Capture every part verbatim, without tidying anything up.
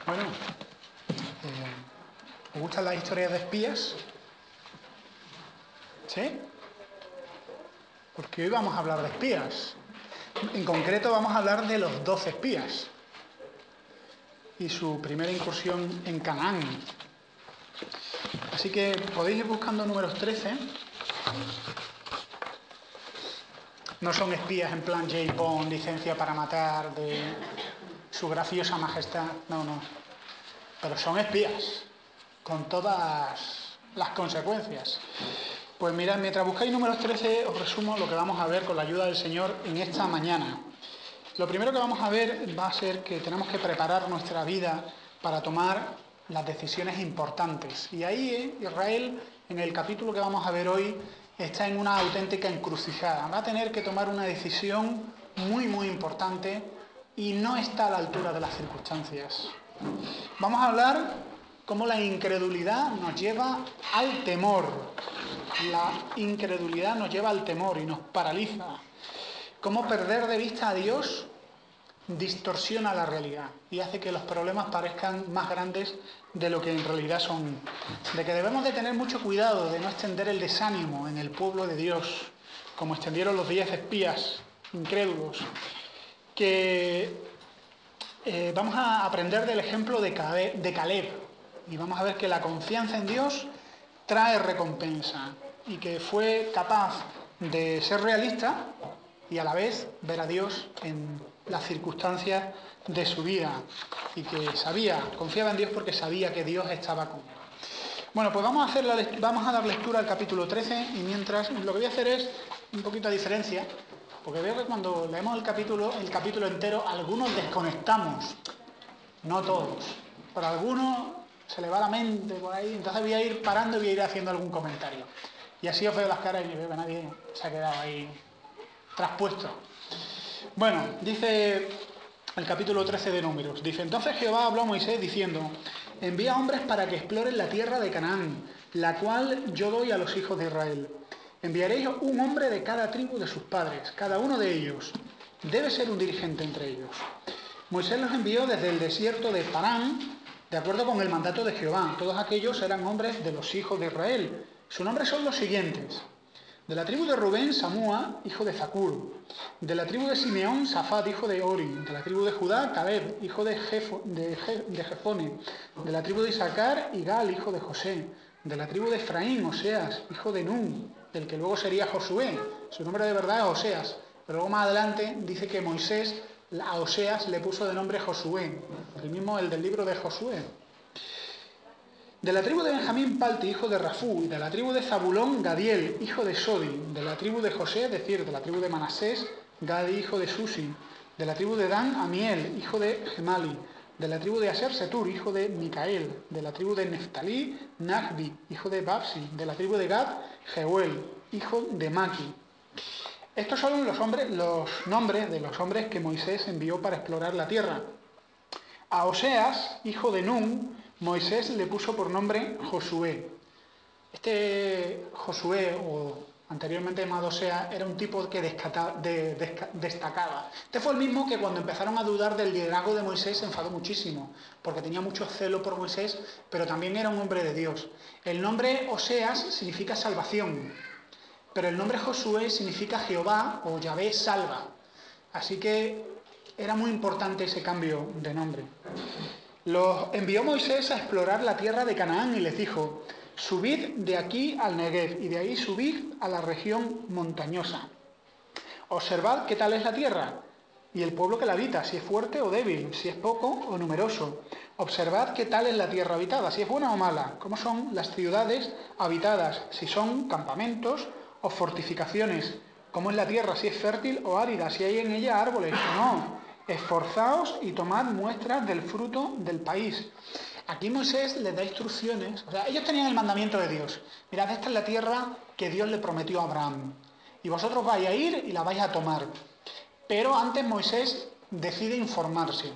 Bueno, eh, ¿os gustan las historias de espías? ¿Sí? Porque hoy vamos a hablar de espías. En concreto vamos a hablar de los doce espías y su primera incursión en Canaán. Así que podéis ir buscando números trece. No son espías en plan James Bond, licencia para matar, de su graciosa majestad. No, no. Pero son espías, con todas las consecuencias. Pues mirad, mientras buscáis números trece, os resumo lo que vamos a ver con la ayuda del Señor en esta mañana. Lo primero que vamos a ver va a ser que tenemos que preparar nuestra vida para tomar las decisiones importantes. Y ahí Israel, en el capítulo que vamos a ver hoy, está en una auténtica encrucijada. Va a tener que tomar una decisión muy, muy importante y no está a la altura de las circunstancias. Vamos a hablar cómo la incredulidad nos lleva al temor. La incredulidad nos lleva al temor y nos paraliza. Cómo perder de vista a Dios distorsiona la realidad y hace que los problemas parezcan más grandes de lo que en realidad son. De que debemos de tener mucho cuidado de no extender el desánimo en el pueblo de Dios, como extendieron los diez espías incrédulos. Que eh, vamos a aprender del ejemplo de Caleb y vamos a ver que la confianza en Dios trae recompensa y que fue capaz de ser realista y a la vez ver a Dios en las circunstancias de su vida y que sabía, confiaba en Dios porque sabía que Dios estaba con él. Bueno, pues vamos a, hacer la, vamos a dar lectura al capítulo trece y mientras lo que voy a hacer es un poquito de diferencia, porque veo que cuando leemos el capítulo, el capítulo entero, algunos desconectamos, no todos, pero a algunos se le va la mente por ahí, entonces voy a ir parando y voy a ir haciendo algún comentario. Y así os veo las caras y veo que nadie se ha quedado ahí traspuesto. Bueno, dice el capítulo trece de Números, dice: entonces Jehová habló a Moisés diciendo: envía hombres para que exploren la tierra de Canaán, la cual yo doy a los hijos de Israel. Enviaréis un hombre de cada tribu de sus padres, cada uno de ellos debe ser un dirigente entre ellos. Moisés los envió desde el desierto de Parán, de acuerdo con el mandato de Jehová. Todos aquellos eran hombres de los hijos de Israel. Sus nombres son los siguientes: de la tribu de Rubén, Samúa, hijo de Zacur; de la tribu de Simeón, Safat, hijo de Ori; de la tribu de Judá, Caleb, hijo de, Jefo, de, Je, de Jefone; de la tribu de Isaacar, Igal, hijo de José; de la tribu de Efraín, Oseas, hijo de Nun, del que luego sería Josué. Su nombre de verdad es Oseas, pero luego más adelante dice que Moisés a Oseas le puso de nombre Josué, el mismo el del libro de Josué. De la tribu de Benjamín, Palti, hijo de Rafú; y de la tribu de Zabulón, Gadiel, hijo de Sodi; de la tribu de José, es decir, de la tribu de Manasés, Gadi, hijo de Susi; de la tribu de Dan, Amiel, hijo de Gemali; de la tribu de Aser, Setur, hijo de Micael; de la tribu de Neftalí, Nahbi, hijo de Babsi; de la tribu de Gad, Jeuel, hijo de Maki. Estos son los, hombres, los nombres de los hombres que Moisés envió para explorar la tierra. A Oseas, hijo de Nun, Moisés le puso por nombre Josué. Este Josué, o anteriormente llamado Oseas, era un tipo que descata, de, de, destacaba. Este fue el mismo que cuando empezaron a dudar del liderazgo de Moisés se enfadó muchísimo, porque tenía mucho celo por Moisés, pero también era un hombre de Dios. El nombre Oseas significa salvación, pero el nombre Josué significa Jehová o Yahvé salva. Así que era muy importante ese cambio de nombre. Los envió Moisés a explorar la tierra de Canaán y les dijo: subid de aquí al Negev y de ahí subid a la región montañosa. Observad qué tal es la tierra y el pueblo que la habita, si es fuerte o débil, si es poco o numeroso. Observad qué tal es la tierra habitada, si es buena o mala, cómo son las ciudades habitadas, si son campamentos o fortificaciones, cómo es la tierra, si es fértil o árida, si hay en ella árboles o no. Esforzaos y tomad muestras del fruto del país. Aquí Moisés les da instrucciones. O sea, ellos tenían el mandamiento de Dios. Mirad, esta es la tierra que Dios le prometió a Abraham. Y vosotros vais a ir y la vais a tomar. Pero antes Moisés decide informarse.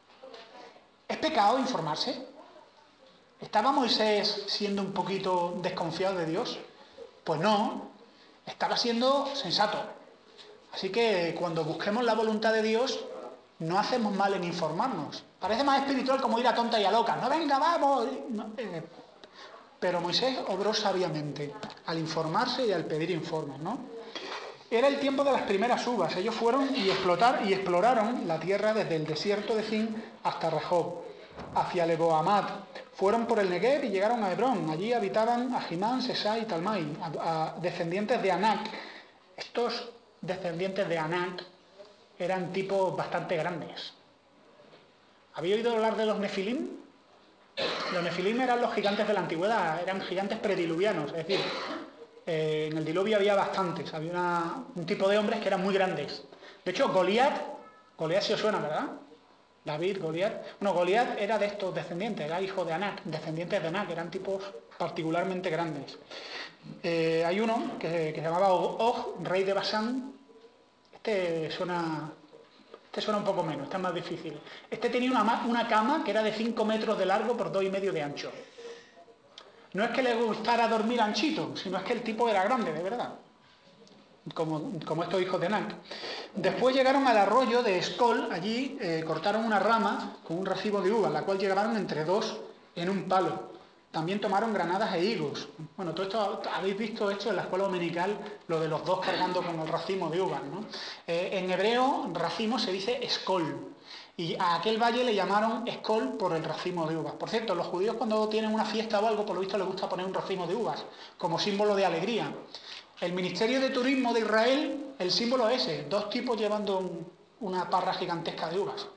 ¿Es pecado informarse? ¿Estaba Moisés siendo un poquito desconfiado de Dios? Pues no, estaba siendo sensato. Así que cuando busquemos la voluntad de Dios, no hacemos mal en informarnos. Parece más espiritual como ir a tonta y a loca. No, venga, vamos. No, eh, pero Moisés obró sabiamente al informarse y al pedir informes, ¿no? Era el tiempo de las primeras uvas. Ellos fueron y, explotar, y exploraron la tierra desde el desierto de Zin hasta Rehob, hacia Lebo-Amad. Fueron por el Negev y llegaron a Hebrón. Allí habitaban Ahimán, Sesá y Talmai, a, a descendientes de Anak. Estos descendientes de Anak eran tipos bastante grandes. ¿Habéis oído hablar de los Nefilim? Los Nefilim eran los gigantes de la antigüedad, eran gigantes prediluvianos, es decir, eh, en el diluvio había bastantes, había una, un tipo de hombres que eran muy grandes. De hecho, Goliat, Goliat sí os suena, ¿verdad? David, Goliat. Bueno, Goliat era de estos descendientes, era hijo de Anak, descendientes de Anak, eran tipos particularmente grandes. Eh, hay uno que, que se llamaba Og, rey de Basán. Este suena, este suena un poco menos, este es más difícil. Este tenía una, una cama que era de cinco metros de largo por dos y medio de ancho. No es que le gustara dormir anchito, sino es que el tipo era grande, de verdad. Como, como estos hijos de Anak. Después llegaron al arroyo de Escol, allí eh, cortaron una rama con un racimo de uvas, la cual llevaron entre dos en un palo. También tomaron granadas e higos. Bueno, todo esto, habéis visto esto en la escuela dominical, lo de los dos cargando con el racimo de uvas, ¿no? Eh, en hebreo, racimo se dice Escol. Y a aquel valle le llamaron Escol por el racimo de uvas. Por cierto, los judíos cuando tienen una fiesta o algo, por lo visto les gusta poner un racimo de uvas, como símbolo de alegría. El Ministerio de Turismo de Israel, el símbolo es ese, dos tipos llevando un, una parra gigantesca de uvas.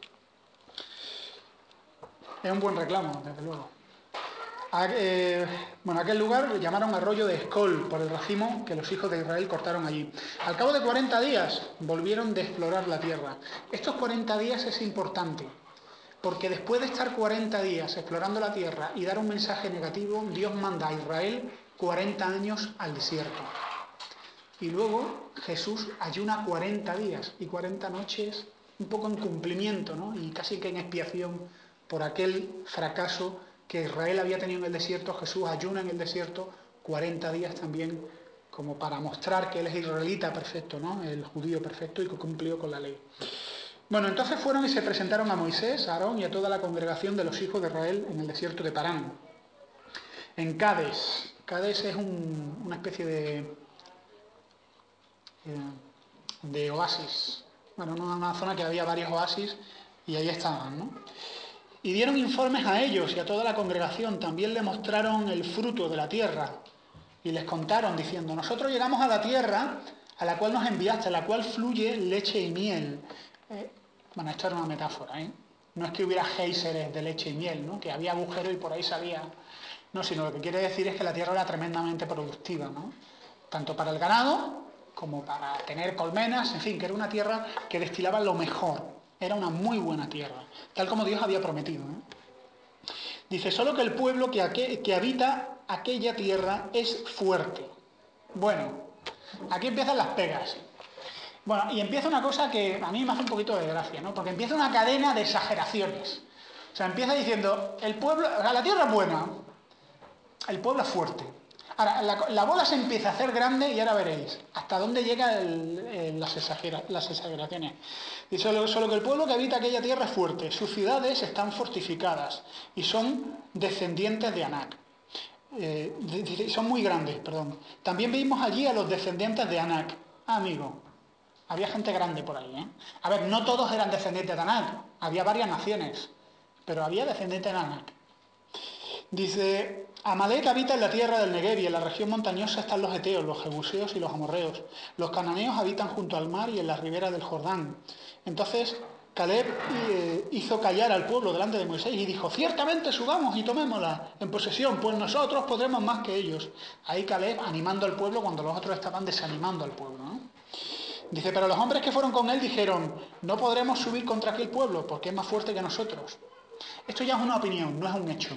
Es un buen reclamo, desde luego. A, eh, bueno, aquel lugar lo llamaron Arroyo de Escol, por el racimo que los hijos de Israel cortaron allí. Al cabo de cuarenta días volvieron de explorar la tierra. Estos cuarenta días es importante, porque después de estar cuarenta días explorando la tierra y dar un mensaje negativo, Dios manda a Israel cuarenta años al desierto. Y luego Jesús ayuna cuarenta días y cuarenta noches, un poco en cumplimiento, ¿no? Y casi que en expiación por aquel fracaso que Israel había tenido en el desierto. Jesús ayuna en el desierto cuarenta días también, como para mostrar que él es israelita perfecto, ¿no? El judío perfecto y que cumplió con la ley. Bueno, entonces fueron y se presentaron a Moisés, a Aarón y a toda la congregación de los hijos de Israel en el desierto de Parán. En Cades. Cades es un, una especie de... de oasis. Bueno, una zona que había varios oasis y ahí estaban, ¿no? Y dieron informes a ellos y a toda la congregación. También le mostraron el fruto de la tierra y les contaron diciendo: nosotros llegamos a la tierra a la cual nos enviaste, a la cual fluye leche y miel. Eh, bueno, esto era una metáfora, ¿eh? No es que hubiera géiseres de leche y miel, ¿no? Que había agujeros y por ahí salía. No, sino lo que quiere decir es que la tierra era tremendamente productiva, ¿no? Tanto para el ganado como para tener colmenas, en fin, que era una tierra que destilaba lo mejor. Era una muy buena tierra, tal como Dios había prometido, ¿eh? Dice, solo que el pueblo que, aqu- que habita aquella tierra es fuerte. Bueno, aquí empiezan las pegas. Bueno, y empieza una cosa que a mí me hace un poquito de gracia, ¿no? Porque empieza una cadena de exageraciones. O sea, empieza diciendo, el pueblo, o sea, la tierra es buena, el pueblo es fuerte. Ahora, la, la bola se empieza a hacer grande y ahora veréis hasta dónde llegan las, exagera, las exageraciones. Y solo, solo que el pueblo que habita aquella tierra es fuerte, sus ciudades están fortificadas y son descendientes de Anak. Eh, son muy grandes, perdón. También vimos allí a los descendientes de Anak. Ah, amigo, había gente grande por ahí, ¿eh? A ver, no todos eran descendientes de Anak, había varias naciones, pero había descendientes de Anak. Dice, Amalek habita en la tierra del Negev y en la región montañosa están los eteos, los jebuseos y los amorreos. Los cananeos habitan junto al mar y en la ribera del Jordán. Entonces Caleb eh, hizo callar al pueblo delante de Moisés y dijo, ciertamente subamos y tomémosla en posesión, pues nosotros podremos más que ellos. Ahí Caleb animando al pueblo cuando los otros estaban desanimando al pueblo, ¿no? Dice, pero los hombres que fueron con él dijeron, no podremos subir contra aquel pueblo porque es más fuerte que nosotros. Esto ya es una opinión, no es un hecho.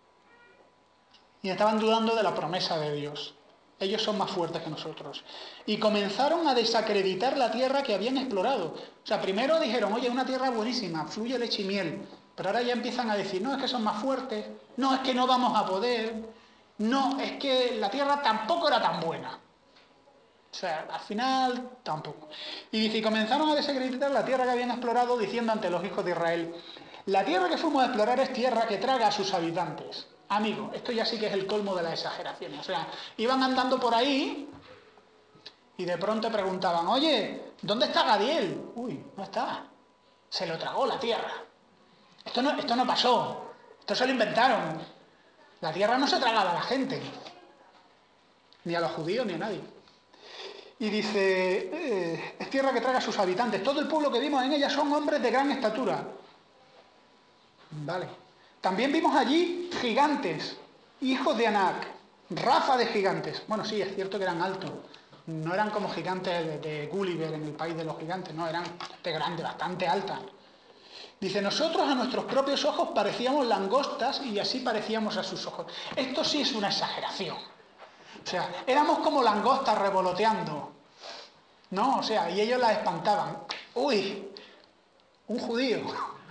Y estaban dudando de la promesa de Dios. Ellos son más fuertes que nosotros. Y comenzaron a desacreditar la tierra que habían explorado. O sea, primero dijeron, oye, una tierra buenísima, fluye leche y miel. Pero ahora ya empiezan a decir, no, es que son más fuertes, no, es que no vamos a poder, no, es que la tierra tampoco era tan buena. O sea, al final, tampoco. Y dice, y comenzaron a desacreditar la tierra que habían explorado, diciendo ante los hijos de Israel, la tierra que fuimos a explorar es tierra que traga a sus habitantes. Amigo, esto ya sí que es el colmo de las exageraciones. O sea, iban andando por ahí y de pronto preguntaban, oye, ¿dónde está Gadiel? Uy, no está. Se lo tragó la tierra. Esto no, esto no pasó. Esto se lo inventaron. La tierra no se tragaba a la gente. Ni a los judíos ni a nadie. Y dice, eh, es tierra que traga a sus habitantes. Todo el pueblo que vimos en ella son hombres de gran estatura. Vale. También vimos allí gigantes, hijos de Anac, raza de gigantes. Bueno, sí, es cierto que eran altos. No eran como gigantes de, de Gulliver en el país de los gigantes, no, eran de grande, bastante altas. Dice, nosotros a nuestros propios ojos parecíamos langostas y así parecíamos a sus ojos. Esto sí es una exageración. O sea, éramos como langostas revoloteando. ¿No? O sea, y ellos las espantaban. Uy, un judío.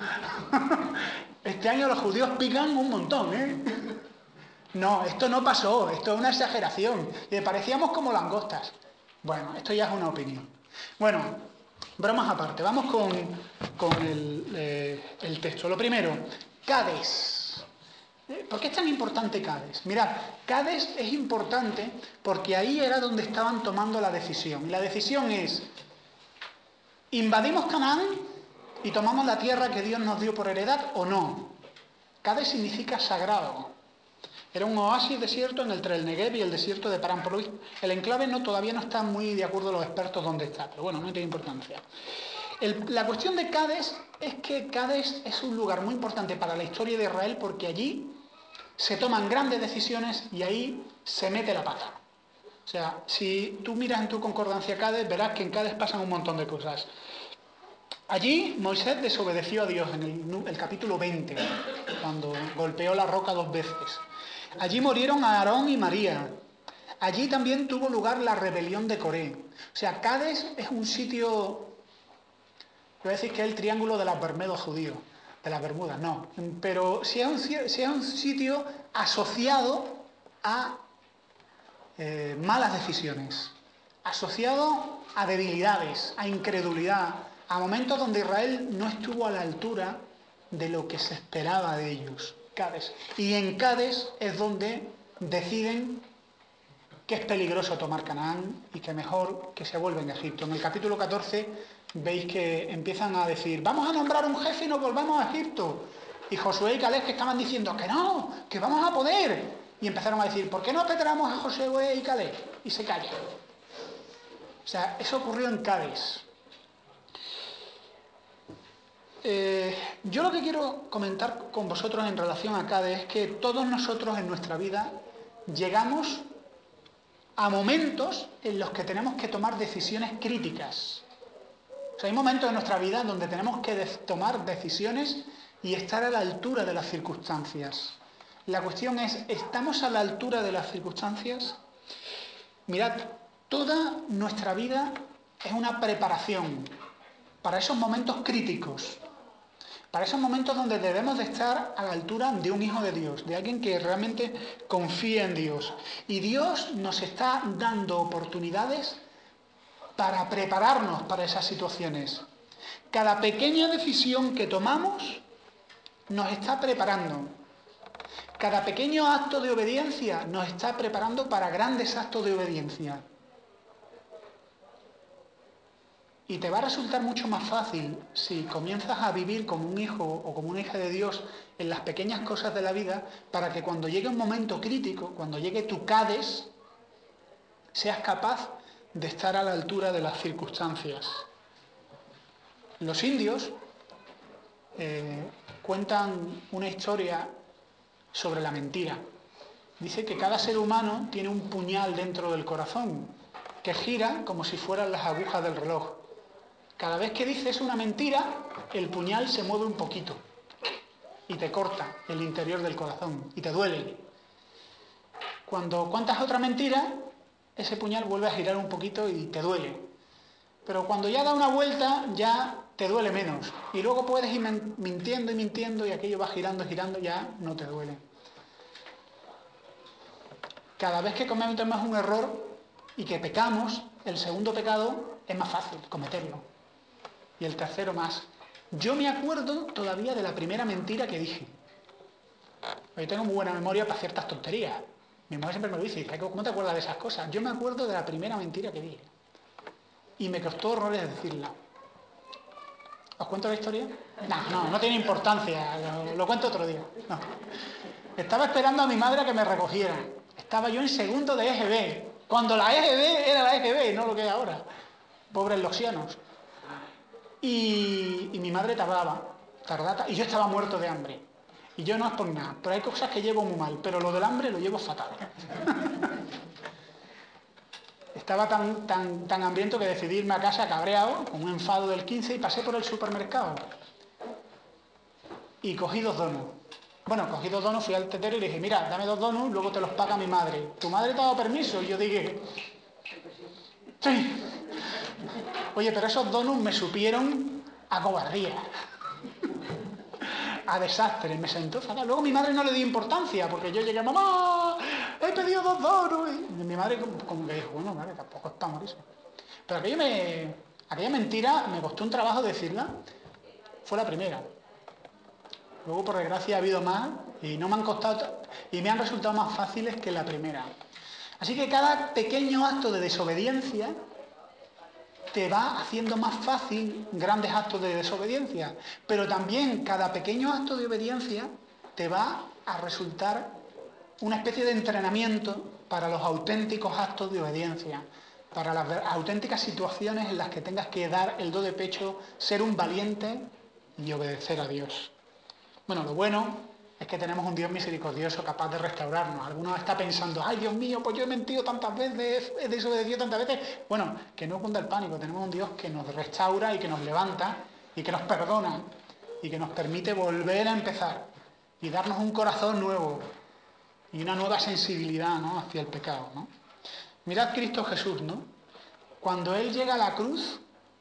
Este año los judíos pican un montón, ¿eh? No, esto no pasó, esto es una exageración. Y parecíamos como langostas. Bueno, esto ya es una opinión. Bueno, bromas aparte, vamos con, con el, eh, el texto. Lo primero, Cades. ¿Por qué es tan importante Cades? Mirad, Cades es importante porque ahí era donde estaban tomando la decisión. Y la decisión es, ¿invadimos Canaán y tomamos la tierra que Dios nos dio por heredad o no? Cades significa sagrado. Era un oasis desierto entre el Negev y el desierto de Parán. El enclave no, todavía no está muy de acuerdo los expertos dónde está, pero bueno, no tiene importancia. El, la cuestión de Cades es que Cades es un lugar muy importante para la historia de Israel porque allí se toman grandes decisiones y ahí se mete la pata. O sea, si tú miras en tu concordancia Cades, verás que en Cades pasan un montón de cosas. Allí Moisés desobedeció a Dios en el, el capítulo veinte, cuando golpeó la roca dos veces. Allí murieron Aarón y María. Allí también tuvo lugar la rebelión de Coré. O sea, Cades es un sitio, voy a decir que es el triángulo de las Bermudas judíos, de las Bermudas, no, pero sí es un, sí es un sitio asociado a eh, malas decisiones, asociado a debilidades, a incredulidad, a momentos donde Israel no estuvo a la altura de lo que se esperaba de ellos. Cades. Y en Cades es donde deciden que es peligroso tomar Canaán y que mejor que se vuelven a Egipto. En el capítulo catorce veis que empiezan a decir, vamos a nombrar un jefe y nos volvamos a Egipto. Y Josué y Caleb que estaban diciendo que no, que vamos a poder. Y empezaron a decir, ¿por qué no apedreamos a Josué y Caleb? Y se callan. O sea, eso ocurrió en Cades. Eh, yo lo que quiero comentar con vosotros en relación a Cades es que todos nosotros en nuestra vida llegamos a momentos en los que tenemos que tomar decisiones críticas. O sea, hay momentos en nuestra vida donde tenemos que de- tomar decisiones y estar a la altura de las circunstancias. La cuestión es, ¿estamos a la altura de las circunstancias? Mirad, toda nuestra vida es una preparación para esos momentos críticos, para esos momentos donde debemos de estar a la altura de un hijo de Dios, de alguien que realmente confía en Dios. Y Dios nos está dando oportunidades para prepararnos para esas situaciones. Cada pequeña decisión que tomamos nos está preparando. Cada pequeño acto de obediencia nos está preparando para grandes actos de obediencia. Y te va a resultar mucho más fácil si comienzas a vivir como un hijo o como una hija de Dios en las pequeñas cosas de la vida, para que cuando llegue un momento crítico, cuando llegue tu Cades, seas capaz de estar a la altura de las circunstancias. Los indios eh, cuentan una historia sobre la mentira. Dice que cada ser humano tiene un puñal dentro del corazón que gira como si fueran las agujas del reloj. Cada vez que dices una mentira, el puñal se mueve un poquito y te corta el interior del corazón y te duele. Cuando cuentas otra mentira, ese puñal vuelve a girar un poquito y te duele. Pero cuando ya da una vuelta, ya te duele menos. Y luego puedes ir mintiendo y mintiendo y aquello va girando y girando, ya no te duele. Cada vez que cometemos un error, y que pecamos, el segundo pecado es más fácil cometerlo. Y el tercero más. Yo me acuerdo todavía de la primera mentira que dije. Yo tengo muy buena memoria para ciertas tonterías. Mi mujer siempre me lo dice, dice, ¿cómo te acuerdas de esas cosas? Yo me acuerdo de la primera mentira que dije. Y me costó horrores decirla. ¿Os cuento la historia? No, no, no tiene importancia, lo, lo cuento otro día. No. Estaba esperando a mi madre a que me recogiera. Estaba yo en segundo de E G B, cuando la E G B era la E G B, no lo que es ahora. Pobres loxianos. Y, y mi madre tardaba, tardaba, y yo estaba muerto de hambre. Y yo no es por nada, pero hay cosas que llevo muy mal, pero lo del hambre lo llevo fatal. Estaba tan, tan, tan hambriento que decidí irme a casa cabreado, con un enfado del quince, y pasé por el supermercado. Y cogí dos donuts. Bueno, cogí dos donuts, fui al tetero y le dije, mira, dame dos donuts, luego te los paga mi madre. ¿Tu madre te ha dado permiso? Y yo dije, sí. Oye, pero esos donuts me supieron a cobardía, a desastre, me sentó fatal. Luego mi madre no le dio importancia, porque yo llegué, mamá, he pedido dos donuts. Y mi madre como, como que dijo, bueno, madre, tampoco es para morirse. Pero aquello me, aquella mentira me costó un trabajo decirla, fue la primera. Luego, por desgracia, ha habido más y no me han costado y me han resultado más fáciles que la primera. Así que cada pequeño acto de desobediencia te va haciendo más fácil grandes actos de desobediencia. Pero también cada pequeño acto de obediencia te va a resultar una especie de entrenamiento para los auténticos actos de obediencia, para las auténticas situaciones en las que tengas que dar el do de pecho, ser un valiente y obedecer a Dios. Bueno, lo bueno es que tenemos un Dios misericordioso capaz de restaurarnos. Algunos está pensando, ay Dios mío, pues yo he mentido tantas veces, he desobedecido tantas veces. Bueno, que no cunda el pánico, tenemos un Dios que nos restaura y que nos levanta y que nos perdona y que nos permite volver a empezar y darnos un corazón nuevo y una nueva sensibilidad, ¿no?, hacia el pecado, ¿no? Mirad Cristo Jesús, ¿no? Cuando Él llega a la cruz,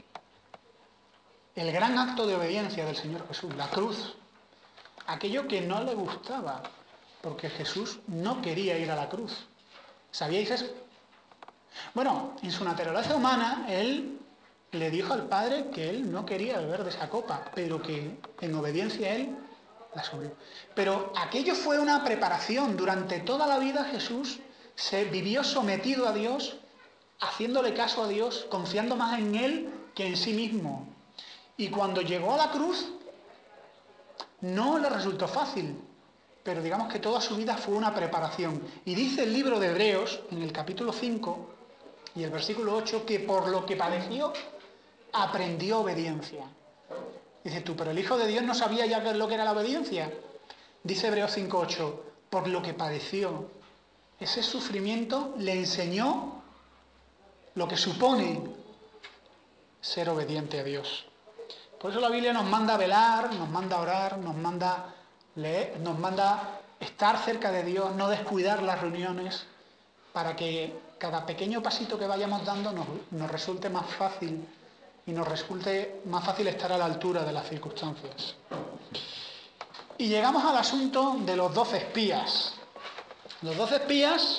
el gran acto de obediencia del Señor Jesús, la cruz, aquello que no le gustaba, porque Jesús no quería ir a la cruz. ¿Sabíais eso? Bueno, en su naturaleza humana, Él le dijo al Padre que Él no quería beber de esa copa, pero que en obediencia a Él la subió. Pero aquello fue una preparación. Durante toda la vida Jesús se vivió sometido a Dios, haciéndole caso a Dios, confiando más en Él que en sí mismo. Y cuando llegó a la cruz, no le resultó fácil, pero digamos que toda su vida fue una preparación. Y dice el libro de Hebreos, en el capítulo cinco y el versículo ocho, que por lo que padeció, aprendió obediencia. Dice tú, pero el Hijo de Dios no sabía ya qué es lo que era la obediencia. Dice Hebreos cinco ocho, por lo que padeció. Ese sufrimiento le enseñó lo que supone ser obediente a Dios. Por eso la Biblia nos manda a velar, nos manda a orar, nos manda leer, nos manda estar cerca de Dios, no descuidar las reuniones, para que cada pequeño pasito que vayamos dando nos, nos resulte más fácil y nos resulte más fácil estar a la altura de las circunstancias. Y llegamos al asunto de los doce espías. Los doce espías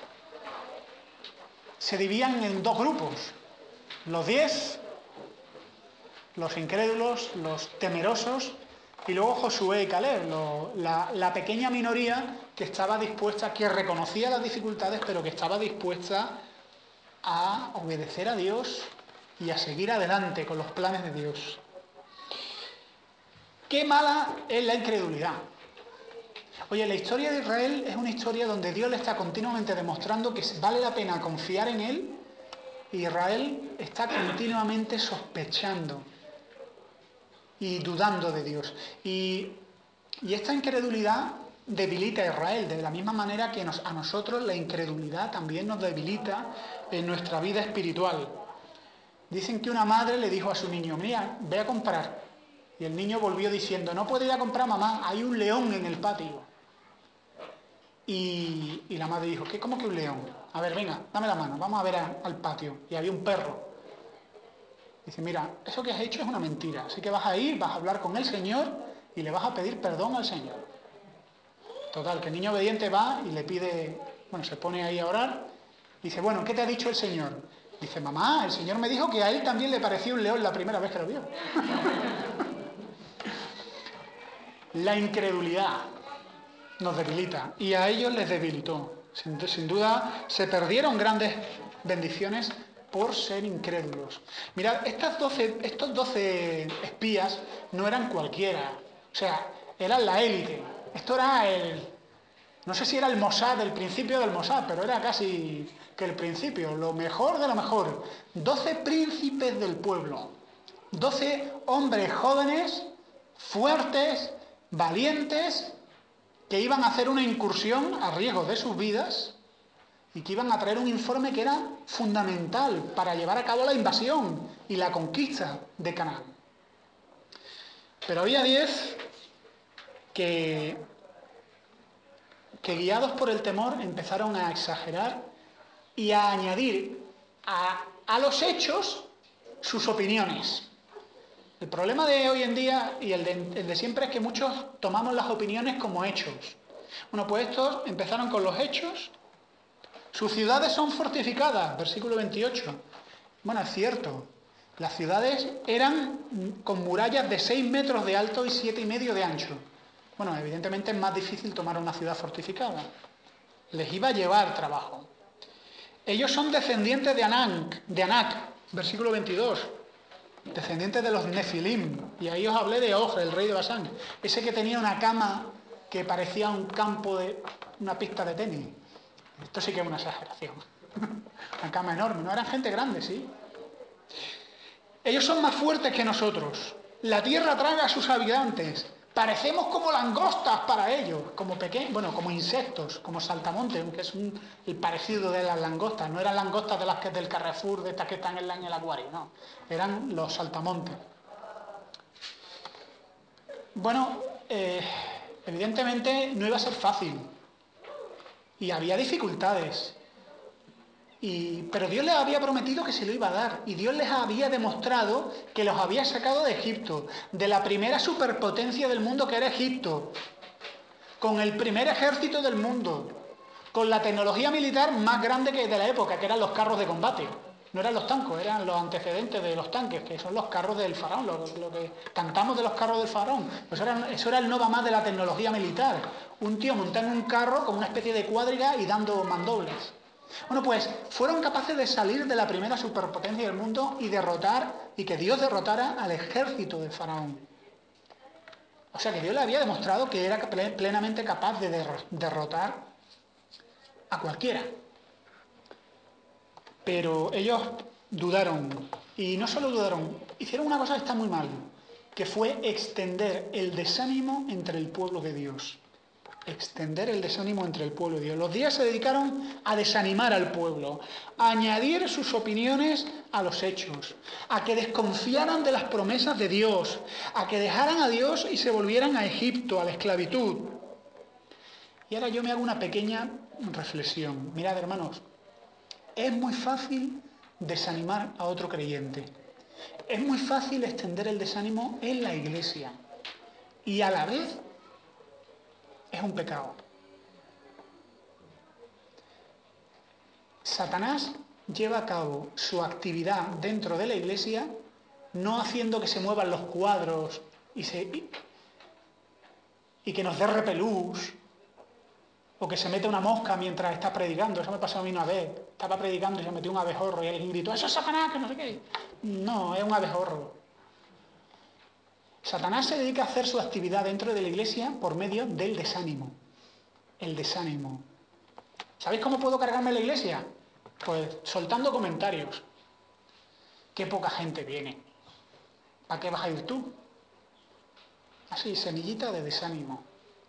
se dividían en dos grupos. Los diez, los incrédulos, los temerosos, y luego Josué y Caleb, lo, la, la pequeña minoría que estaba dispuesta, que reconocía las dificultades, pero que estaba dispuesta a obedecer a Dios y a seguir adelante con los planes de Dios. Qué mala es la incredulidad. Oye, la historia de Israel es una historia donde Dios le está continuamente demostrando que vale la pena confiar en Él, y Israel está continuamente sospechando y dudando de Dios. Y, y esta incredulidad debilita a Israel, de la misma manera que nos, a nosotros la incredulidad también nos debilita en nuestra vida espiritual. Dicen que una madre le dijo a su niño, mira, ve a comprar. Y el niño volvió diciendo, no puedo ir a comprar, mamá, hay un león en el patio. Y, y la madre dijo, ¿qué? ¿Cómo que un león? A ver, venga, dame la mano, vamos a ver a, al patio. Y había un perro. Dice, mira, eso que has hecho es una mentira, así que vas a ir, vas a hablar con el Señor y le vas a pedir perdón al Señor. Total, que el niño obediente va y le pide, bueno, se pone ahí a orar Dice, bueno, ¿qué te ha dicho el Señor? Dice, mamá, el Señor me dijo que a él también le pareció un león la primera vez que lo vio. La incredulidad nos debilita y a ellos les debilitó. Sin, sin duda se perdieron grandes bendiciones por ser incrédulos. Mirad, estas doce, estos doce espías no eran cualquiera, o sea, eran la élite. Esto era el, no sé si era el Mossad, el principio del Mossad, pero era casi que el principio, lo mejor de lo mejor. Doce príncipes del pueblo, doce hombres jóvenes, fuertes, valientes, que iban a hacer una incursión a riesgo de sus vidas y que iban a traer un informe que era fundamental para llevar a cabo la invasión y la conquista de Canaán. Pero había diez que, que guiados por el temor empezaron a exagerar y a añadir a, a los hechos sus opiniones. El problema de hoy en día y el de, el de siempre es que muchos tomamos las opiniones como hechos. Bueno, pues estos empezaron con los hechos. Sus ciudades son fortificadas, versículo veintiocho. Bueno, es cierto. Las ciudades eran con murallas de seis metros de alto y siete y medio de ancho. Bueno, evidentemente es más difícil tomar una ciudad fortificada. Les iba a llevar trabajo. Ellos son descendientes de Anak, de Anak, versículo veintidós. Descendientes de los Nefilim. Y ahí os hablé de Og, el rey de Basán. Ese que tenía una cama que parecía un campo de una pista de tenis. Esto sí que es una exageración. Una cama enorme. No eran gente grande, sí. Ellos son más fuertes que nosotros. La tierra traga a sus habitantes. Parecemos como langostas para ellos, como pequeños, bueno, como insectos, como saltamontes, que es un, el parecido de las langostas. No eran langostas de las que del Carrefour, de estas que están en el acuario, no. Eran los saltamontes. Bueno, eh, evidentemente no iba a ser fácil. Y había dificultades. Y, pero Dios les había prometido que se lo iba a dar. Y Dios les había demostrado que los había sacado de Egipto, de la primera superpotencia del mundo que era Egipto, con el primer ejército del mundo, con la tecnología militar más grande que de la época, que eran los carros de combate. No eran los tanques, eran los antecedentes de los tanques, que son los carros del faraón, lo, lo que cantamos de los carros del faraón. Pues era, eso era el no va más de la tecnología militar. Un tío montando un carro con una especie de cuadriga y dando mandobles. Bueno, pues fueron capaces de salir de la primera superpotencia del mundo y derrotar, y que Dios derrotara al ejército del faraón. O sea que Dios le había demostrado que era plenamente capaz de derrotar a cualquiera. Pero ellos dudaron, y no solo dudaron, hicieron una cosa que está muy mal, que fue extender el desánimo entre el pueblo de Dios. Extender el desánimo entre el pueblo de Dios. Los días se dedicaron a desanimar al pueblo, a añadir sus opiniones a los hechos, a que desconfiaran de las promesas de Dios, a que dejaran a Dios y se volvieran a Egipto, a la esclavitud. Y ahora yo me hago una pequeña reflexión. Mirad, hermanos, es muy fácil desanimar a otro creyente. Es muy fácil extender el desánimo en la iglesia. Y a la vez es un pecado. Satanás lleva a cabo su actividad dentro de la iglesia no haciendo que se muevan los cuadros y, se, y, y que nos dé repelús o que se mete una mosca mientras estás predicando. Eso me pasó a mí una vez. Estaba predicando y se metió un abejorro y alguien gritó, ¡eso es Satanás! Que no sé qué. No, es un abejorro. Satanás se dedica a hacer su actividad dentro de la iglesia por medio del desánimo. El desánimo. ¿Sabéis cómo puedo cargarme la iglesia? Pues soltando comentarios. Qué poca gente viene. ¿Para qué vas a ir tú? Así, semillita de desánimo.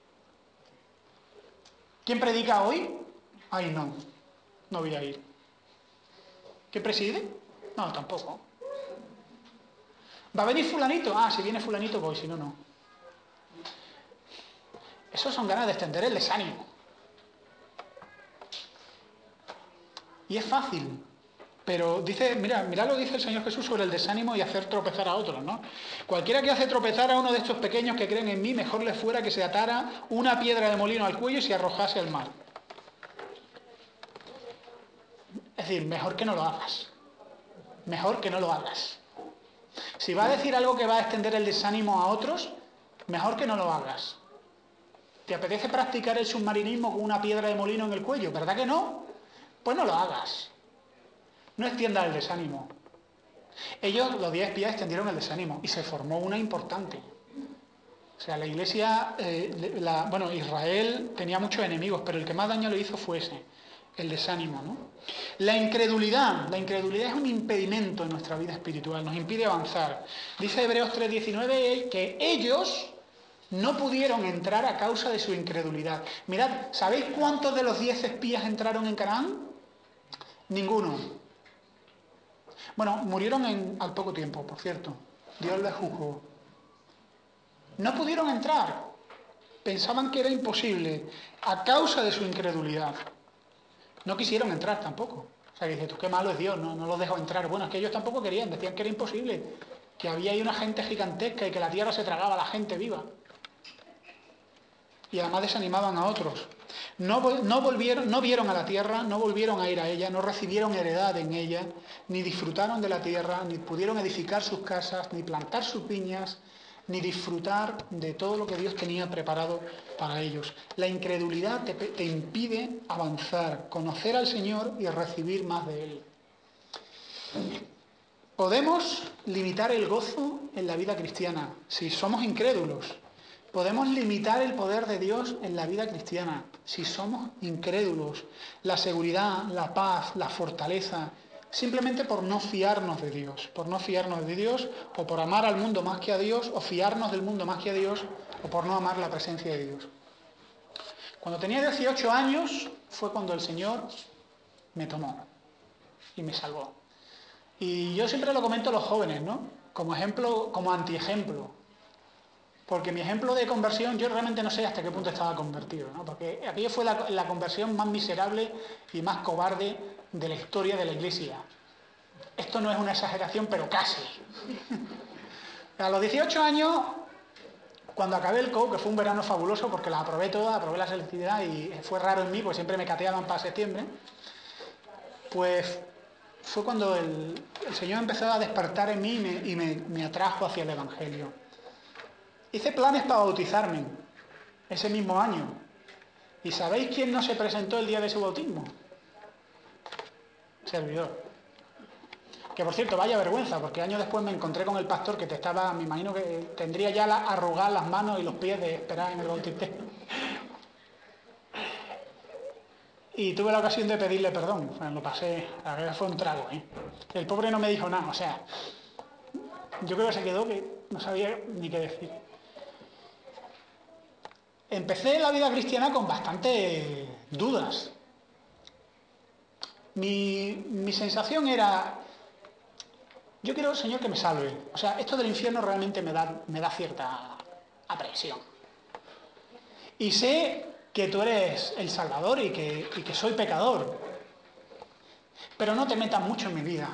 ¿Quién predica hoy? Ay, no, no voy a ir. ¿Qué preside? No, tampoco. ¿Va a venir fulanito? Ah, si viene fulanito voy, si no, no. Eso son ganas de extender el desánimo. Y es fácil. Pero dice, mira, mira lo que dice el Señor Jesús sobre el desánimo y hacer tropezar a otros, ¿no? Cualquiera que hace tropezar a uno de estos pequeños que creen en mí, mejor le fuera que se atara una piedra de molino al cuello y se arrojase al mar. Es decir, mejor que no lo hagas. Mejor que no lo hagas. Si va a decir algo que va a extender el desánimo a otros, mejor que no lo hagas. ¿Te apetece practicar el submarinismo con una piedra de molino en el cuello? ¿Verdad que no? Pues no lo hagas. No extiendas el desánimo. Ellos, los diez espías, extendieron el desánimo y se formó una importante. O sea, la iglesia, eh, la, bueno, Israel tenía muchos enemigos, pero el que más daño le hizo fue ese, el desánimo, ¿no? La incredulidad, la incredulidad es un impedimento en nuestra vida espiritual, nos impide avanzar. Dice Hebreos tres diecinueve que ellos no pudieron entrar a causa de su incredulidad. Mirad, ¿sabéis cuántos de los diez espías entraron en Canaán? Ninguno. Bueno, murieron en, al poco tiempo, por cierto. Dios les juzgó. No pudieron entrar. Pensaban que era imposible a causa de su incredulidad. No quisieron entrar tampoco. O sea, que dices tú, qué malo es Dios, no, no los dejó entrar. Bueno, es que ellos tampoco querían, decían que era imposible, que había ahí una gente gigantesca y que la tierra se tragaba a la gente viva. Y además desanimaban a otros. No, no, volvieron, no vieron a la tierra, no volvieron a ir a ella, no recibieron heredad en ella, ni disfrutaron de la tierra, ni pudieron edificar sus casas, ni plantar sus viñas, ni disfrutar de todo lo que Dios tenía preparado para ellos. La incredulidad te, te impide avanzar, conocer al Señor y recibir más de Él. Podemos limitar el gozo en la vida cristiana si somos incrédulos. Podemos limitar el poder de Dios en la vida cristiana si somos incrédulos. La seguridad, la paz, la fortaleza, simplemente por no fiarnos de Dios, por no fiarnos de Dios, o por amar al mundo más que a Dios, o fiarnos del mundo más que a Dios, o por no amar la presencia de Dios. Cuando tenía dieciocho años fue cuando el Señor me tomó y me salvó. Y yo siempre lo comento a los jóvenes, ¿no? Como ejemplo, como antiejemplo. Porque mi ejemplo de conversión, yo realmente no sé hasta qué punto estaba convertido, ¿no? Porque aquello fue la, la conversión más miserable y más cobarde de la historia de la Iglesia. Esto no es una exageración, pero casi. A los dieciocho años, cuando acabé el C O U, que fue un verano fabuloso porque las aprobé todas, aprobé la selectividad y fue raro en mí, porque siempre me cateaban para septiembre, pues fue cuando el, el Señor empezó a despertar en mí y, me, y me, me atrajo hacia el Evangelio. Hice planes para bautizarme ese mismo año. ¿Y sabéis quién no se presentó el día de su bautismo? Servidor. Que por cierto, vaya vergüenza, porque años después me encontré con el pastor que te estaba, me imagino que tendría ya la, arrugar las manos y los pies de esperar en el bautismo. Y tuve la ocasión de pedirle perdón. O sea, lo pasé, la verdad fue un trago, ¿eh? El pobre no me dijo nada, o sea, yo creo que se quedó que no sabía ni qué decir. Empecé la vida cristiana con bastantes dudas. Mi, mi sensación era, yo quiero, Señor, que me salve. O sea, esto del infierno realmente me da, me da cierta apresión. Y sé que tú eres el Salvador y que, y que soy pecador. Pero no te metas mucho en mi vida.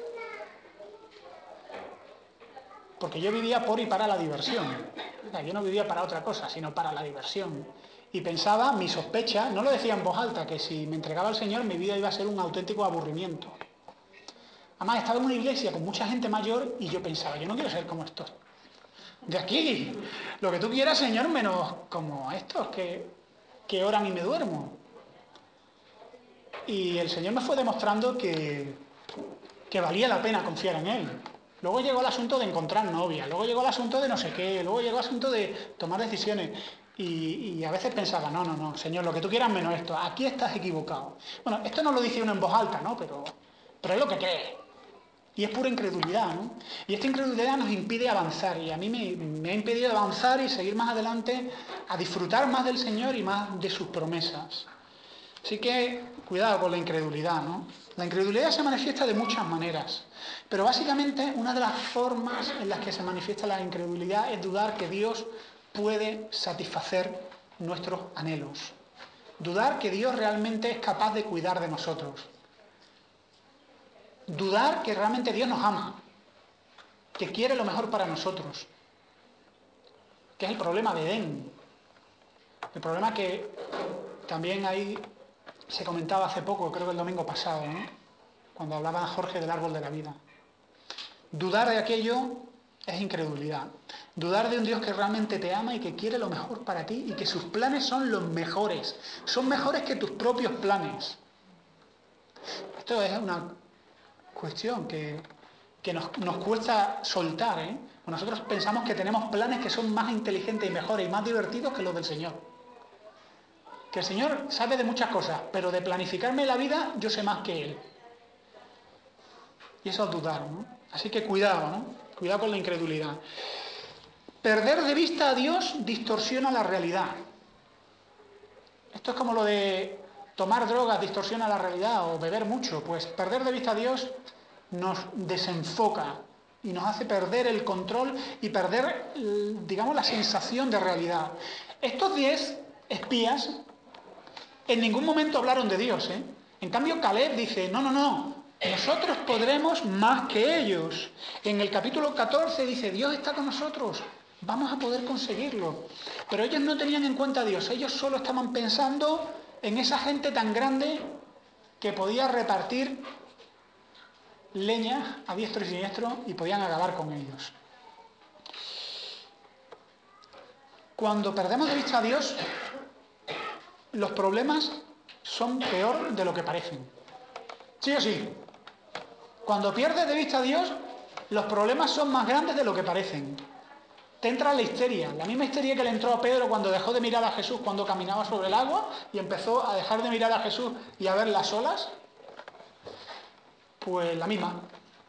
Porque yo vivía por y para la diversión. O sea, yo no vivía para otra cosa, sino para la diversión. Y pensaba, mi sospecha, no lo decía en voz alta, que si me entregaba al Señor mi vida iba a ser un auténtico aburrimiento. Además, estaba en una iglesia con mucha gente mayor y yo pensaba, yo no quiero ser como estos de aquí. Lo que tú quieras, Señor, menos como estos que, que oran y me duermo. Y el Señor me fue demostrando que, que valía la pena confiar en Él. Luego llegó el asunto de encontrar novia, luego llegó el asunto de no sé qué, luego llegó el asunto de tomar decisiones. Y, y a veces pensaba, no, no, no, Señor, lo que tú quieras menos esto, aquí estás equivocado. Bueno, esto no lo dice uno en voz alta, ¿no? Pero, pero es lo que cree. Y es pura incredulidad, ¿no? Y esta incredulidad nos impide avanzar. Y a mí me, me ha impedido avanzar y seguir más adelante, a disfrutar más del Señor y más de sus promesas. Así que, cuidado con la incredulidad, ¿no? La incredulidad se manifiesta de muchas maneras. Pero básicamente, una de las formas en las que se manifiesta la incredulidad es dudar que Dios puede satisfacer nuestros anhelos. Dudar que Dios realmente es capaz de cuidar de nosotros. Dudar que realmente Dios nos ama, que quiere lo mejor para nosotros, que es el problema de Edén. El problema que también ahí se comentaba hace poco, creo que el domingo pasado, ¿no? cuando hablaba Jorge del árbol de la vida. Dudar de aquello es incredulidad. Dudar de un Dios que realmente te ama y que quiere lo mejor para ti y que sus planes son los mejores. Son mejores que tus propios planes. Esto es una cuestión que, que nos, nos cuesta soltar, ¿eh? Nosotros pensamos que tenemos planes que son más inteligentes y mejores y más divertidos que los del Señor. Que el Señor sabe de muchas cosas, pero de planificarme la vida yo sé más que Él. Y eso es dudar, ¿no? Así que cuidado, ¿no? Cuidado con la incredulidad. Perder de vista a Dios distorsiona la realidad. Esto es como lo de tomar drogas distorsiona la realidad o beber mucho. Pues perder de vista a Dios nos desenfoca y nos hace perder el control y perder, digamos, la sensación de realidad. Estos diez espías en ningún momento hablaron de Dios, ¿eh? En cambio, Caleb dice, no, no, no, nosotros podremos más que ellos. En el capítulo catorce dice, Dios está con nosotros, vamos a poder conseguirlo. Pero ellos no tenían en cuenta a Dios, ellos solo estaban pensando en esa gente tan grande que podía repartir leña a diestro y siniestro y podían acabar con ellos. Cuando perdemos de vista a Dios, los problemas son peor de lo que parecen. ¿Sí o sí? Cuando pierdes de vista a Dios, los problemas son más grandes de lo que parecen. Te entra la histeria, la misma histeria que le entró a Pedro cuando dejó de mirar a Jesús cuando caminaba sobre el agua y empezó a dejar de mirar a Jesús y a ver las olas. Pues la misma.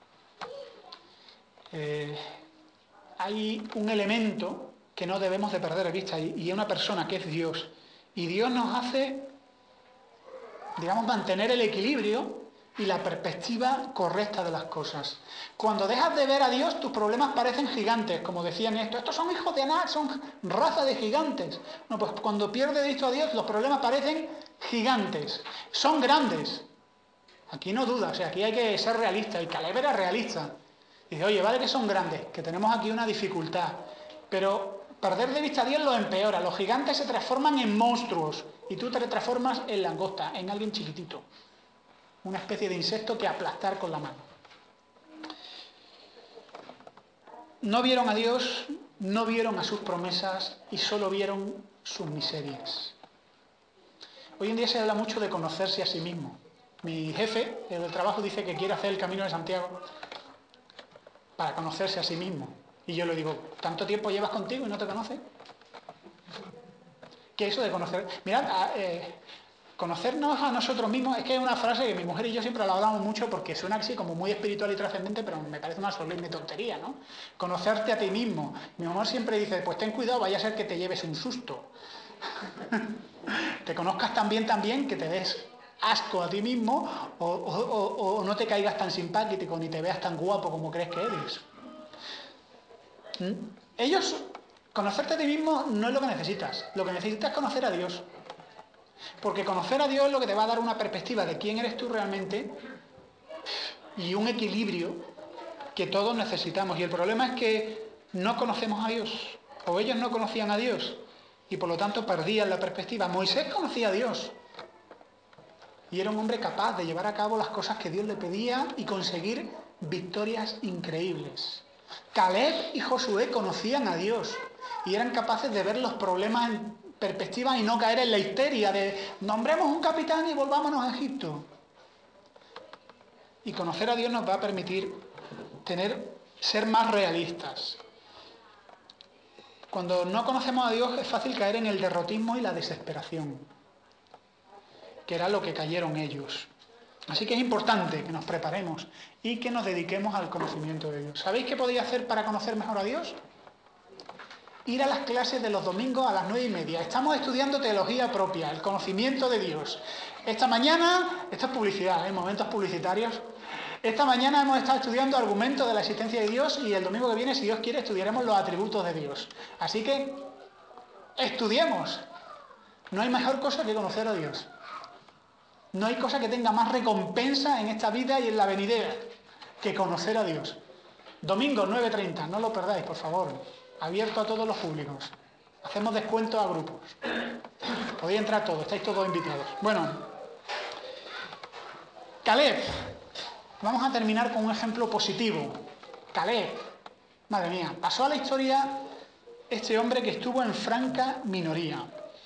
Eh, hay un elemento que no debemos de perder de vista y es una persona que es Dios. Y Dios nos hace, digamos, mantener el equilibrio y la perspectiva correcta de las cosas. Cuando dejas de ver a Dios, tus problemas parecen gigantes, como decían esto. Estos son hijos de Aná, son raza de gigantes. No, pues cuando pierdes de vista a Dios, los problemas parecen gigantes. Son grandes. Aquí no duda, o sea, aquí hay que ser realista. Y Caleb era realista. Dice, oye, vale que son grandes, que tenemos aquí una dificultad, pero perder de vista a Dios lo empeora. Los gigantes se transforman en monstruos y tú te transformas en langosta, en alguien chiquitito. Una especie de insecto que aplastar con la mano. No vieron a Dios, no vieron a sus promesas y solo vieron sus miserias. Hoy en día se habla mucho de conocerse a sí mismo. Mi jefe en el trabajo dice que quiere hacer el Camino de Santiago para conocerse a sí mismo. Y yo le digo, ¿tanto tiempo llevas contigo y no te conoces? ¿Qué es eso de conocer? Mirad, eh, conocernos a nosotros mismos, es que es una frase que mi mujer y yo siempre la hablamos mucho porque suena así como muy espiritual y trascendente, pero me parece una solemne tontería, ¿no? Conocerte a ti mismo. Mi mamá siempre dice, pues ten cuidado, vaya a ser que te lleves un susto. Te conozcas tan bien, tan bien, que te des asco a ti mismo o, o, o, o no te caigas tan simpático ni te veas tan guapo como crees que eres. ¿Mm? Ellos, conocerte a ti mismo no es lo que necesitas. Lo que necesitas es conocer a Dios. Porque conocer a Dios es lo que te va a dar una perspectiva de quién eres tú realmente y un equilibrio que todos necesitamos. Y el problema es que no conocemos a Dios, o ellos no conocían a Dios, y por lo tanto perdían la perspectiva. Moisés conocía a Dios, y era un hombre capaz de llevar a cabo las cosas que Dios le pedía y conseguir victorias increíbles. Caleb y Josué conocían a Dios, y eran capaces de ver los problemas en perspectiva y no caer en la histeria de nombremos un capitán y volvámonos a Egipto. Y conocer a Dios nos va a permitir tener, ser más realistas. Cuando no conocemos a Dios es fácil caer en el derrotismo y la desesperación, que era lo que cayeron ellos. Así que es importante que nos preparemos y que nos dediquemos al conocimiento de Dios. ¿Sabéis qué podéis hacer para conocer mejor a Dios? Ir a las clases de los domingos a las nueve y media. Estamos estudiando teología propia, el conocimiento de Dios. Esta mañana, esto es publicidad, ¿eh? Momentos publicitarios. Esta mañana hemos estado estudiando argumentos de la existencia de Dios y el domingo que viene, si Dios quiere, estudiaremos los atributos de Dios. Así que, estudiemos. No hay mejor cosa que conocer a Dios. No hay cosa que tenga más recompensa en esta vida y en la venidera que conocer a Dios. Domingo, nueve y treinta, no lo perdáis, por favor. Abierto a todos los públicos. Hacemos descuentos a grupos. Podéis entrar todos, estáis todos invitados. Bueno, Caleb Vamos a terminar con un ejemplo positivo. Caleb. Madre mía, pasó a la historia este hombre que estuvo en franca minoría.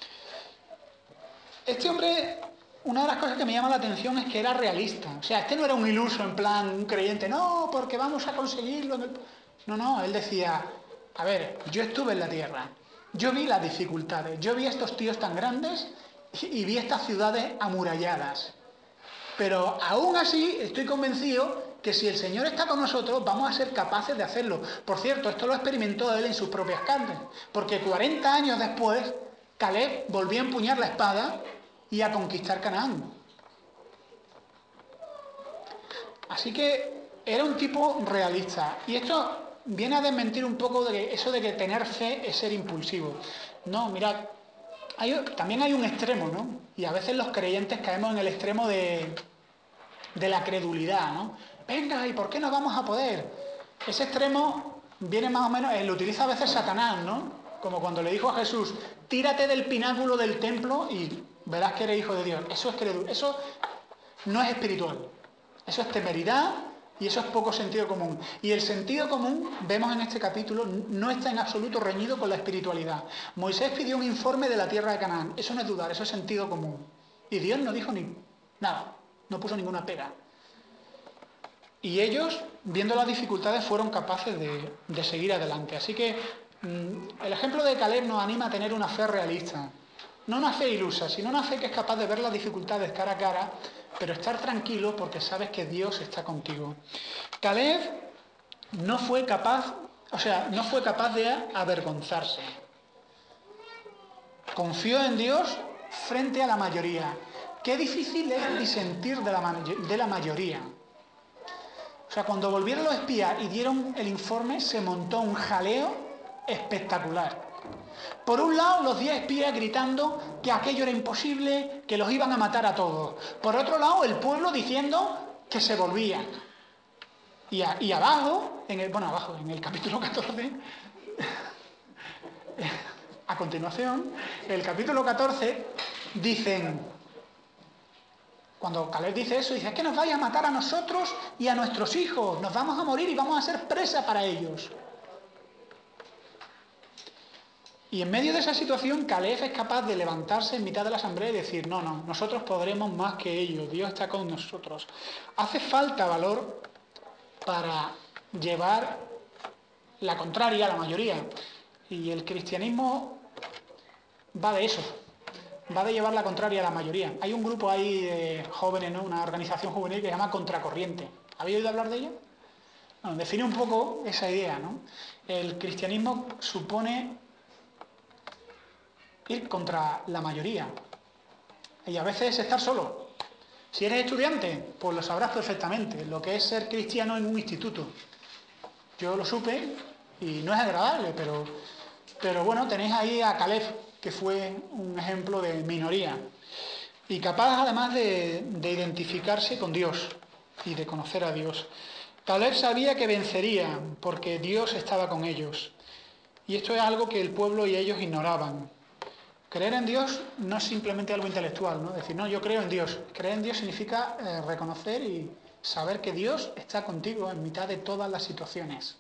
Este hombre, una de las cosas que me llama la atención es que era realista. O sea, este no era un iluso, en plan, un creyente, no, porque vamos a conseguirlo. No, no, él decía, a ver, yo estuve en la tierra, yo vi las dificultades, yo vi a estos tíos tan grandes y vi estas ciudades amuralladas. Pero aún así estoy convencido que si el Señor está con nosotros vamos a ser capaces de hacerlo. Por cierto, esto lo experimentó él en sus propias carnes, porque cuarenta años después Caleb volvió a empuñar la espada y a conquistar Canaán. Así que era un tipo realista. Y esto viene a desmentir un poco de eso de que tener fe es ser impulsivo. No, mirad, hay, también hay un extremo, ¿no? Y a veces los creyentes caemos en el extremo de, de la credulidad, ¿no? Venga, ¿y por qué no vamos a poder? Ese extremo viene más o menos, eh, lo utiliza a veces Satanás, ¿no? Como cuando le dijo a Jesús, tírate del pináculo del templo y verás que eres hijo de Dios. Eso es credulidad, eso no es espiritual. Eso es temeridad y eso es poco sentido común. Y el sentido común, vemos en este capítulo, no está en absoluto reñido con la espiritualidad. Moisés pidió un informe de la tierra de Canaán. Eso no es dudar, eso es sentido común. Y Dios no dijo ni nada, no puso ninguna pega. Y ellos, viendo las dificultades, fueron capaces de, de seguir adelante. Así que mmm, el ejemplo de Caleb nos anima a tener una fe realista. No una fe ilusa, sino una fe que es capaz de ver las dificultades cara a cara, pero estar tranquilo porque sabes que Dios está contigo. Caleb no fue capaz, o sea, no fue capaz de avergonzarse. Confió en Dios frente a la mayoría. Qué difícil es disentir de la, de la mayoría. O sea, cuando volvieron los espías y dieron el informe, se montó un jaleo espectacular. Por un lado, los diez espías gritando que aquello era imposible, que los iban a matar a todos. Por otro lado, el pueblo diciendo que se volvían. Y, a, y abajo, en el, bueno, abajo, en el capítulo catorce, a continuación, el capítulo catorce, dicen, cuando Caleb dice eso, dice, es que nos vaya a matar a nosotros y a nuestros hijos, nos vamos a morir y vamos a ser presa para ellos. Y en medio de esa situación, Caleb es capaz de levantarse en mitad de la asamblea y decir, no, no, nosotros podremos más que ellos, Dios está con nosotros. Hace falta valor para llevar la contraria a la mayoría. Y el cristianismo va de eso, va de llevar la contraria a la mayoría. Hay un grupo ahí de jóvenes, ¿no? Una organización juvenil que se llama Contracorriente. ¿Habéis oído hablar de ella? Bueno, define un poco esa idea, ¿no? El cristianismo supone ir contra la mayoría. Y a veces estar solo. Si eres estudiante, pues lo sabrás perfectamente, lo que es ser cristiano en un instituto. Yo lo supe y no es agradable, pero, pero bueno, tenéis ahí a Caleb, que fue un ejemplo de minoría. Y capaz además de, de identificarse con Dios y de conocer a Dios. Caleb sabía que vencería porque Dios estaba con ellos. Y esto es algo que el pueblo y ellos ignoraban. Creer en Dios no es simplemente algo intelectual, ¿no? Decir, no, yo creo en Dios. Creer en Dios significa eh, reconocer y saber que Dios está contigo en mitad de todas las situaciones.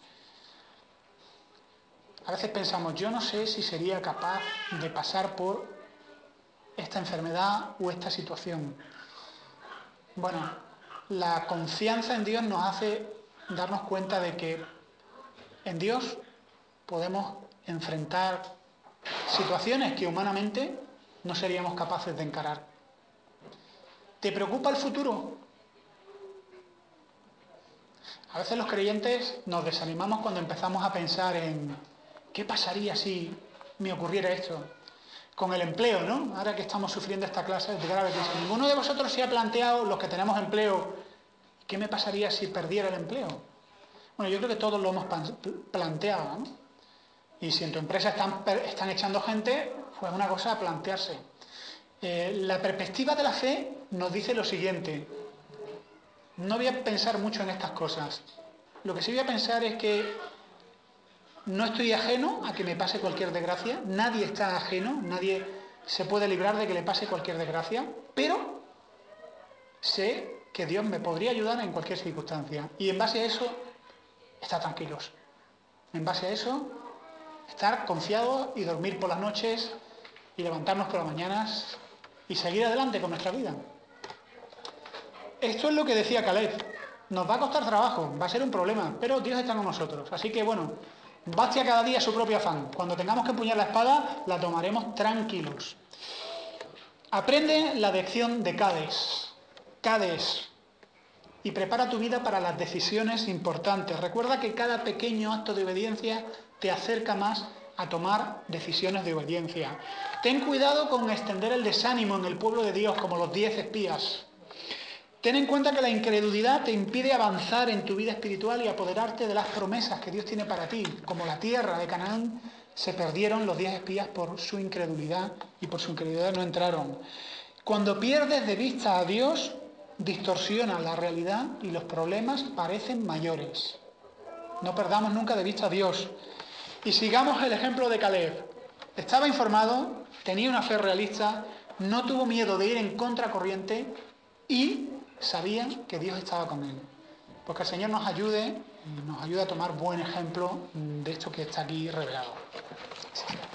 A veces pensamos, yo no sé si sería capaz de pasar por esta enfermedad o esta situación. Bueno, la confianza en Dios nos hace darnos cuenta de que en Dios podemos enfrentar situaciones que humanamente no seríamos capaces de encarar. ¿Te preocupa el futuro? A veces los creyentes nos desanimamos cuando empezamos a pensar en ¿qué pasaría si me ocurriera esto? Con el empleo, ¿no? Ahora que estamos sufriendo esta clase de grave crisis. Ninguno de vosotros se ha planteado, los que tenemos empleo, ¿qué me pasaría si perdiera el empleo? Bueno, yo creo que todos lo hemos planteado, ¿no? Y si en tu empresa están, están echando gente, pues es una cosa a plantearse. Eh, la perspectiva de la fe nos dice lo siguiente. No voy a pensar mucho en estas cosas. Lo que sí voy a pensar es que no estoy ajeno a que me pase cualquier desgracia. Nadie está ajeno, nadie se puede librar de que le pase cualquier desgracia. Pero sé que Dios me podría ayudar en cualquier circunstancia. Y en base a eso, estar tranquilos. En base a eso, estar confiados y dormir por las noches y levantarnos por las mañanas y seguir adelante con nuestra vida. Esto es lo que decía Caleb. Nos va a costar trabajo, va a ser un problema, pero Dios está con nosotros. Así que bueno, baste a cada día su propio afán. Cuando tengamos que empuñar la espada, la tomaremos tranquilos. Aprende la lección de Cades. Cades. Y prepara tu vida para las decisiones importantes. Recuerda que cada pequeño acto de obediencia te acerca más a tomar decisiones de obediencia. Ten cuidado con extender el desánimo en el pueblo de Dios como los diez espías. Ten en cuenta que la incredulidad te impide avanzar en tu vida espiritual y apoderarte de las promesas que Dios tiene para ti. Como la tierra de Canaán, se perdieron los diez espías por su incredulidad y por su incredulidad no entraron. Cuando pierdes de vista a Dios, distorsiona la realidad y los problemas parecen mayores. No perdamos nunca de vista a Dios. Y sigamos el ejemplo de Caleb. Estaba informado, tenía una fe realista, no tuvo miedo de ir en contracorriente y sabía que Dios estaba con él. Pues que el Señor nos ayude y nos ayude a tomar buen ejemplo de esto que está aquí revelado.